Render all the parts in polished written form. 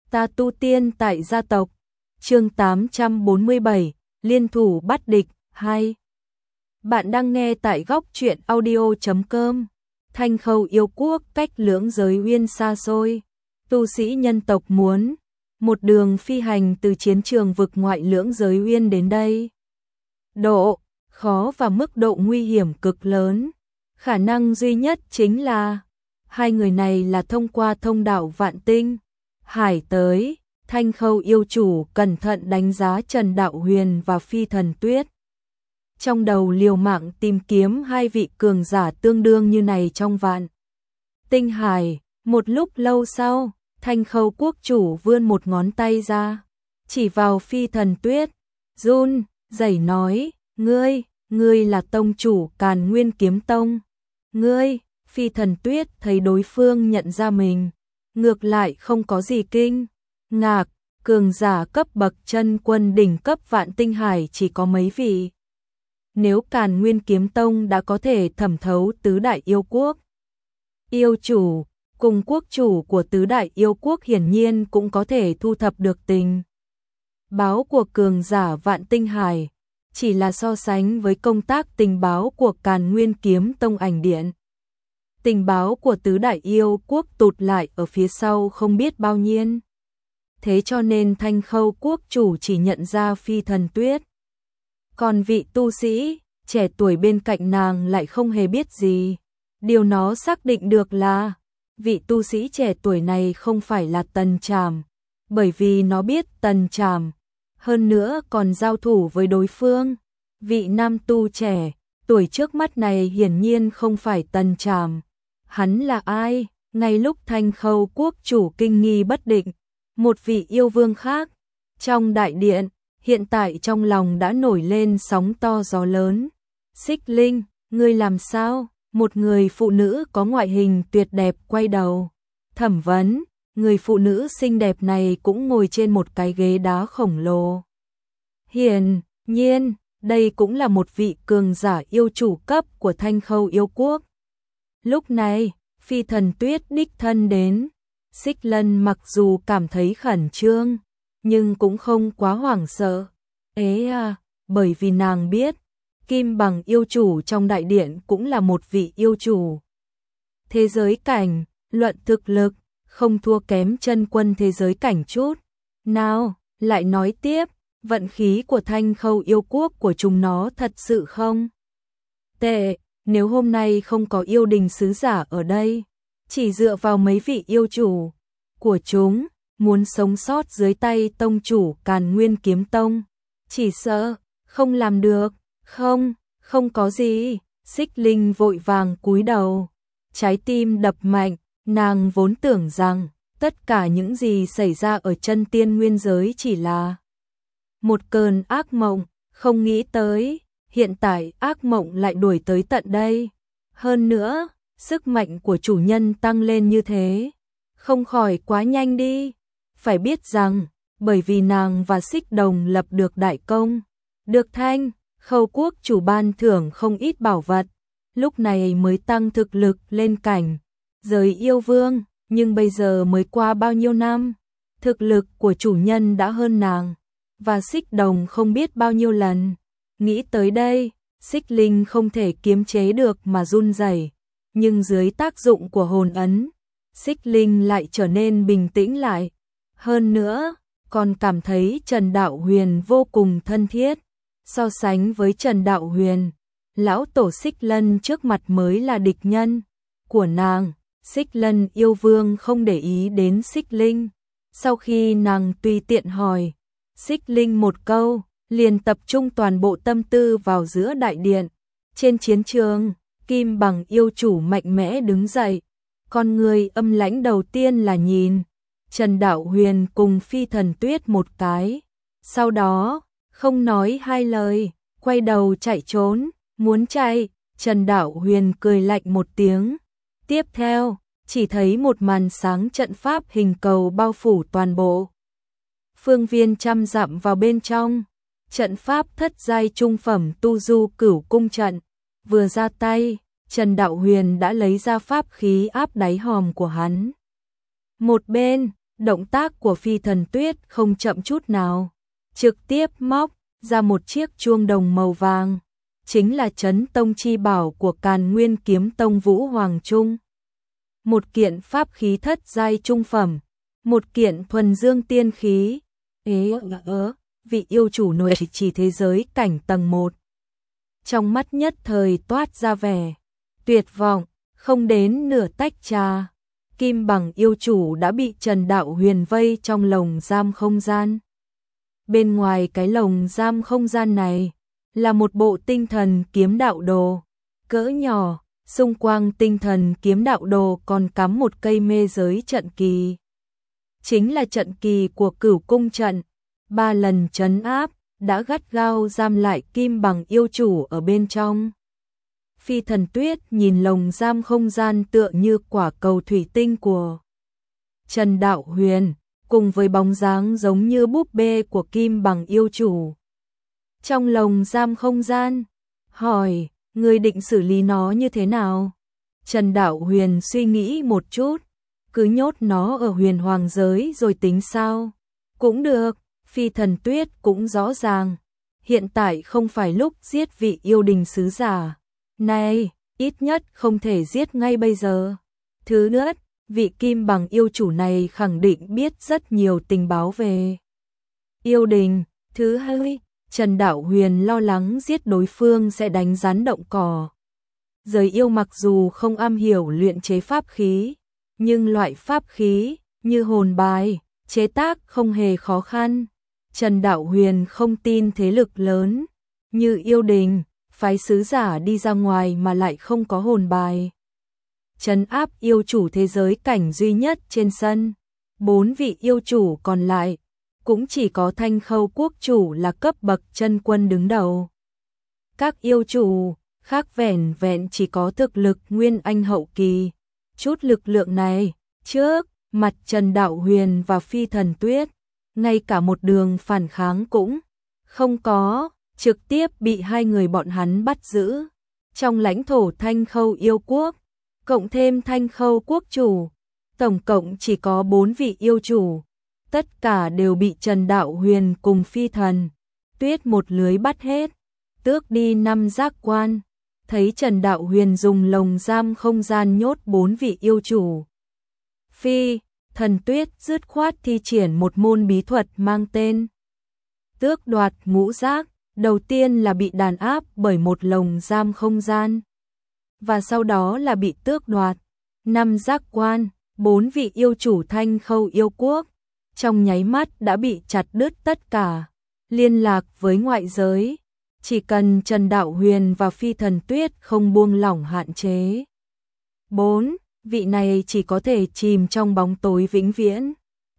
Ta tu tiên tại gia tộc. Chương 847, liên thủ bắt địch 2. Bạn đang nghe tại góc truyện audio.com. Thanh khâu yêu quốc cách lưỡng giới uyên xa xôi. Tu sĩ nhân tộc muốn một đường phi hành từ chiến trường vực ngoại lưỡng giới uyên đến đây. Độ khó và mức độ nguy hiểm cực lớn. Khả năng duy nhất chính là hai người này là thông qua thông đạo Vạn Tinh Hải tới. Thanh khâu yêu chủ cẩn thận đánh giá Trần Đạo Huyền và Phi Thần Tuyết. Trong đầu liều mạng tìm kiếm hai vị cường giả tương đương như này trong Vạn Tinh Hải. Một lúc lâu sau, Thanh khâu quốc chủ vươn một ngón tay ra, chỉ vào Phi Thần Tuyết, run rẩy nói, ngươi là tông chủ Càn Nguyên Kiếm Tông. Ngươi, Phi Thần Tuyết thấy đối phương nhận ra mình, ngược lại không có gì kinh ngạc, cường giả cấp bậc chân quân đỉnh cấp Vạn Tinh Hải chỉ có mấy vị. Nếu Càn Nguyên Kiếm Tông đã có thể thẩm thấu tứ đại yêu quốc, yêu chủ cùng quốc chủ của tứ đại yêu quốc hiển nhiên cũng có thể thu thập được tình báo của cường giả Vạn Tinh Hải, chỉ là so sánh với công tác tình báo của Càn Nguyên Kiếm Tông Ảnh Điện. Tình báo của tứ đại yêu quốc tụt lại ở phía sau không biết bao nhiêu. Thế cho nên Thanh khâu quốc chủ chỉ nhận ra Phi Thần Tuyết. Còn vị tu sĩ trẻ tuổi bên cạnh nàng lại không hề biết gì. Điều nó xác định được là vị tu sĩ trẻ tuổi này không phải là Tần Trảm, bởi vì nó biết Tần Trảm, hơn nữa còn giao thủ với đối phương. Vị nam tu trẻ tuổi trước mắt này hiển nhiên không phải Tần Trảm. Hắn là ai? Ngay lúc Thanh khâu quốc chủ kinh nghi bất định, một vị yêu vương khác trong đại điện hiện tại trong lòng đã nổi lên sóng to gió lớn. Xích Linh, ngươi làm sao? Một người phụ nữ có ngoại hình tuyệt đẹp quay đầu thẩm vấn. Người phụ nữ xinh đẹp này cũng ngồi trên một cái ghế đá khổng lồ. Hiển nhiên, đây cũng là một vị cường giả yêu chủ cấp của Thanh khâu yêu quốc. Lúc này, Phi Thần Tuyết đích thân đến. Xích Lân mặc dù cảm thấy khẩn trương, nhưng cũng không quá hoảng sợ. Bởi vì nàng biết, Kim Bằng yêu chủ trong đại điện cũng là một vị yêu chủ. Thế giới cảnh, luận thực lực, không thua kém chân quân thế giới cảnh chút. Nào, lại nói tiếp, vận khí của Thanh khâu yêu quốc của chúng nó thật sự không tệ. Nếu hôm nay không có yêu đình sứ giả ở đây, chỉ dựa vào mấy vị yêu chủ của chúng, muốn sống sót dưới tay tông chủ Càn Nguyên Kiếm Tông, chỉ sợ không làm được. Không có gì. Xích Linh vội vàng cúi đầu, trái tim đập mạnh. Nàng vốn tưởng rằng tất cả những gì xảy ra ở chân tiên nguyên giới chỉ là một cơn ác mộng, không nghĩ tới hiện tại ác mộng lại đuổi tới tận đây. Hơn nữa, sức mạnh của chủ nhân tăng lên như thế, không khỏi quá nhanh đi. Phải biết rằng, bởi vì nàng và Xích Đồng lập được đại công, được Thanh khâu quốc chủ ban thưởng không ít bảo vật, lúc này mới tăng thực lực lên cảnh giới yêu vương. Nhưng bây giờ mới qua bao nhiêu năm, thực lực của chủ nhân đã hơn nàng và Xích Đồng không biết bao nhiêu lần. Nghĩ tới đây, Xích Linh không thể kiềm chế được mà run rẩy, nhưng dưới tác dụng của hồn ấn, Xích Linh lại trở nên bình tĩnh lại. Hơn nữa, còn cảm thấy Trần Đạo Huyền vô cùng thân thiết. So sánh với Trần Đạo Huyền, lão tổ Xích Lân trước mặt mới là địch nhân của nàng. Xích Lân yêu vương không để ý đến Xích Linh. Sau khi nàng tùy tiện hỏi Xích Linh một câu, liền tập trung toàn bộ tâm tư vào giữa đại điện. Trên chiến trường, Kim Bằng yêu chủ mạnh mẽ đứng dậy. Con người âm lãnh đầu tiên là nhìn Trần Đạo Huyền cùng Phi Thần Tuyết một cái. Sau đó, không nói hai lời, quay đầu chạy trốn. Muốn chạy, Trần Đạo Huyền cười lạnh một tiếng. Tiếp theo, chỉ thấy một màn sáng trận pháp hình cầu bao phủ toàn bộ phương viên trăm dặm vào bên trong. Trận pháp thất giai trung phẩm tu du cửu cung trận. Vừa ra tay, Trần Đạo Huyền đã lấy ra pháp khí áp đáy hòm của hắn. Một bên, Động tác của Phi Thần Tuyết không chậm chút nào, trực tiếp móc ra một chiếc chuông đồng màu vàng, chính là Chấn Tông chi bảo của Càn Nguyên Kiếm Tông Vũ Hoàng Trung. Một kiện pháp khí thất giai trung phẩm, một kiện thuần dương tiên khí. Vị yêu chủ nội chỉ thế giới cảnh tầng 1. Trong mắt nhất thời toát ra vẻ tuyệt vọng, không đến nửa tách trà, Kim Bằng yêu chủ đã bị Trần Đạo Huyền vây trong lồng giam không gian. Bên ngoài cái lồng giam không gian này là một bộ tinh thần kiếm đạo đồ cỡ nhỏ, xung quanh tinh thần kiếm đạo đồ còn cắm một cây mê giới trận kỳ. Chính là trận kỳ của Cửu Cung trận, 3 lần trấn áp, đã gắt gao giam lại Kim Bằng yêu chủ ở bên trong. Phi Thần Tuyết nhìn lồng giam không gian tựa như quả cầu thủy tinh của Trần Đạo Huyền, cùng với bóng dáng giống như búp bê của Kim Bằng yêu chủ. Trong lồng giam không gian, hỏi, người định xử lý nó như thế nào? Trần Đạo Huyền suy nghĩ một chút, cứ nhốt nó ở Huyền Hoàng giới rồi tính sao? Cũng được, Phi Thần Tuyết cũng rõ ràng, hiện tại không phải lúc giết vị yêu đình sứ giả này, ít nhất không thể giết ngay bây giờ. Thứ nữa, vị Kim Bằng yêu chủ này khẳng định biết rất nhiều tình báo về yêu đình. Thứ hai, Trần Đạo Huyền lo lắng giết đối phương sẽ đánh rắn động cỏ. Giới yêu mặc dù không am hiểu luyện chế pháp khí, nhưng loại pháp khí như hồn bài, chế tác không hề khó khăn. Trần Đạo Huyền không tin thế lực lớn như yêu đình, phái sứ giả đi ra ngoài mà lại không có hồn bài. Trấn áp yêu chủ thế giới cảnh duy nhất trên sân, 4 vị yêu chủ còn lại, cũng chỉ có Thanh Khâu quốc chủ là cấp bậc chân quân đứng đầu. Các yêu chủ khác vẻn vẹn chỉ có thực lực nguyên anh hậu kỳ, chút lực lượng này, trước mặt Trần Đạo Huyền và Phi Thần Tuyết, ngay cả một đường phản kháng cũng không có, trực tiếp bị hai người bọn hắn bắt giữ. Trong lãnh thổ Thanh Khâu yêu quốc, cộng thêm Thanh Khâu quốc chủ, tổng cộng chỉ có 4 vị yêu chủ, tất cả đều bị Trần Đạo Huyền cùng Phi Thần Tuyết một lưới bắt hết, tước đi 5 giác quan. Thấy Trần Đạo Huyền dùng lồng giam không gian nhốt 4 vị yêu chủ, Phi Thần Tuyết dứt khoát thi triển một môn bí thuật mang tên tước đoạt ngũ giác. Đầu tiên là bị đàn áp bởi một lồng giam không gian, và sau đó là bị tước đoạt 5 giác quan. 4 vị yêu chủ Thanh Khâu yêu quốc trong nháy mắt đã bị chặt đứt tất cả liên lạc với ngoại giới. Chỉ cần Trần Đạo Huyền và Phi Thần Tuyết không buông lỏng hạn chế, 4 vị này chỉ có thể chìm trong bóng tối vĩnh viễn.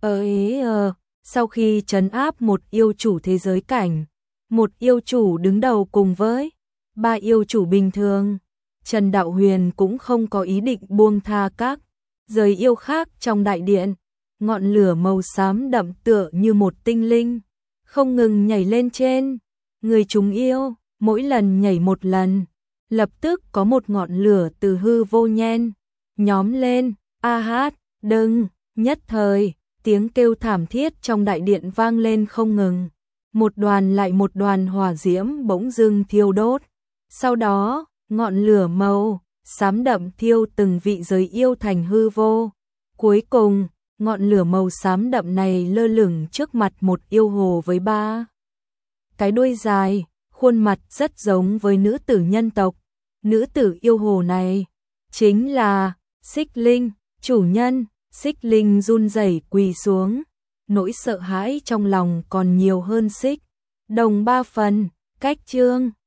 Sau khi trấn áp một yêu chủ thế giới cảnh, một yêu chủ đứng đầu cùng với 3 yêu chủ bình thường, Trần Đạo Huyền cũng không có ý định buông tha các giới yêu khác trong đại điện. Ngọn lửa màu xám đậm tựa như một tinh linh, không ngừng nhảy lên trên người chúng yêu, mỗi lần nhảy một lần, lập tức có một ngọn lửa từ hư vô nhen nhóm lên. Đừng, nhất thời, tiếng kêu thảm thiết trong đại điện vang lên không ngừng. Một đoàn lại một đoàn hỏa diễm bỗng dưng thiêu đốt. Sau đó, ngọn lửa màu xám đậm thiêu từng vị giới yêu thành hư vô. Cuối cùng, ngọn lửa màu xám đậm này lơ lửng trước mặt một yêu hồ với 3 cái đuôi dài, khuôn mặt rất giống với nữ tử nhân tộc. Nữ tử yêu hồ này chính là Xích Linh, chủ nhân. Xích Linh run rẩy quỳ xuống, nỗi sợ hãi trong lòng còn nhiều hơn Xích Đồng 3 phần. Cách chương